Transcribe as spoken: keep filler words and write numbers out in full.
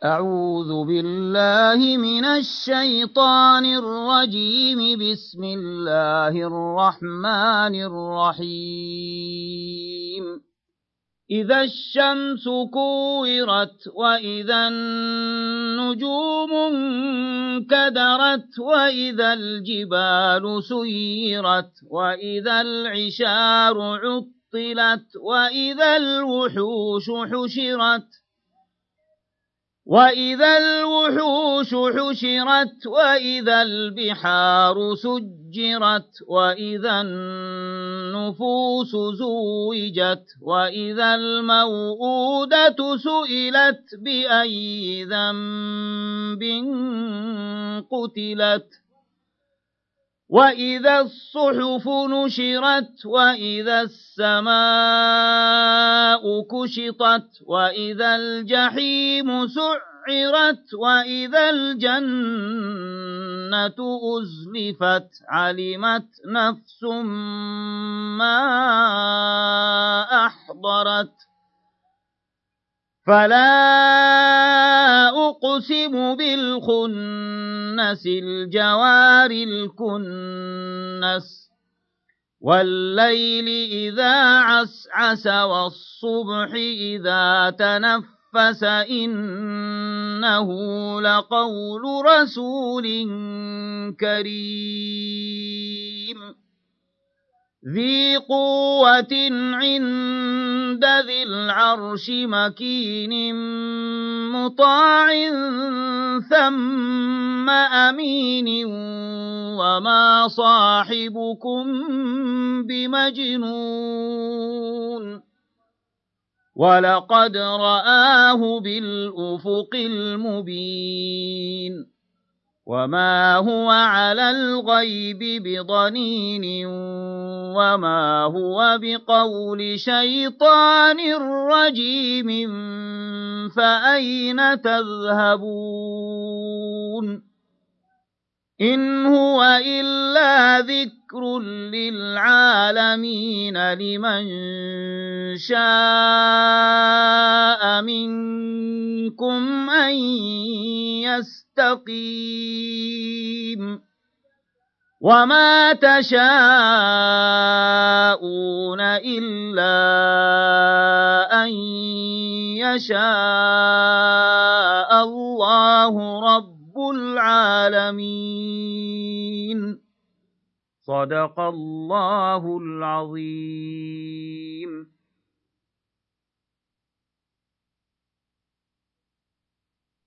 أعوذ بالله من الشيطان الرجيم. بسم الله الرحمن الرحيم. إذا الشمس كورت وإذا النجوم انكدرت وإذا الجبال سيرت وإذا العشار عطلت وإذا الوحوش حشرت وإذا الوحوش حشرت وإذا البحار سجرت وإذا النفوس زوجت وإذا الموءودة سئلت بأي ذنب قتلت وإذا الصحف نشرت وإذا السماء كشطت وإذا الجحيم سعرت وإذا الجنة أزلفت علمت نفس ما أحضرت. فلا أقسم بالخنس الجوار الكنس والليل إذا عسعس والصبح إذا تنفس إنه لقول رسول كريم ذي قوة عند ذي العرش مكين مطاع ثم أمين وما صاحبكم بمجنون ولقد رآه بالأفق المبين وما هو على الغيب بضنين وما هو بقول شيطان رجيم فأين تذهبون إن هو إلا ذكر للعالمين لمن شاء منكم أن يستقيم وما تشاءون إلا أن يشاء الله رب العالمين. صدق الله العظيم.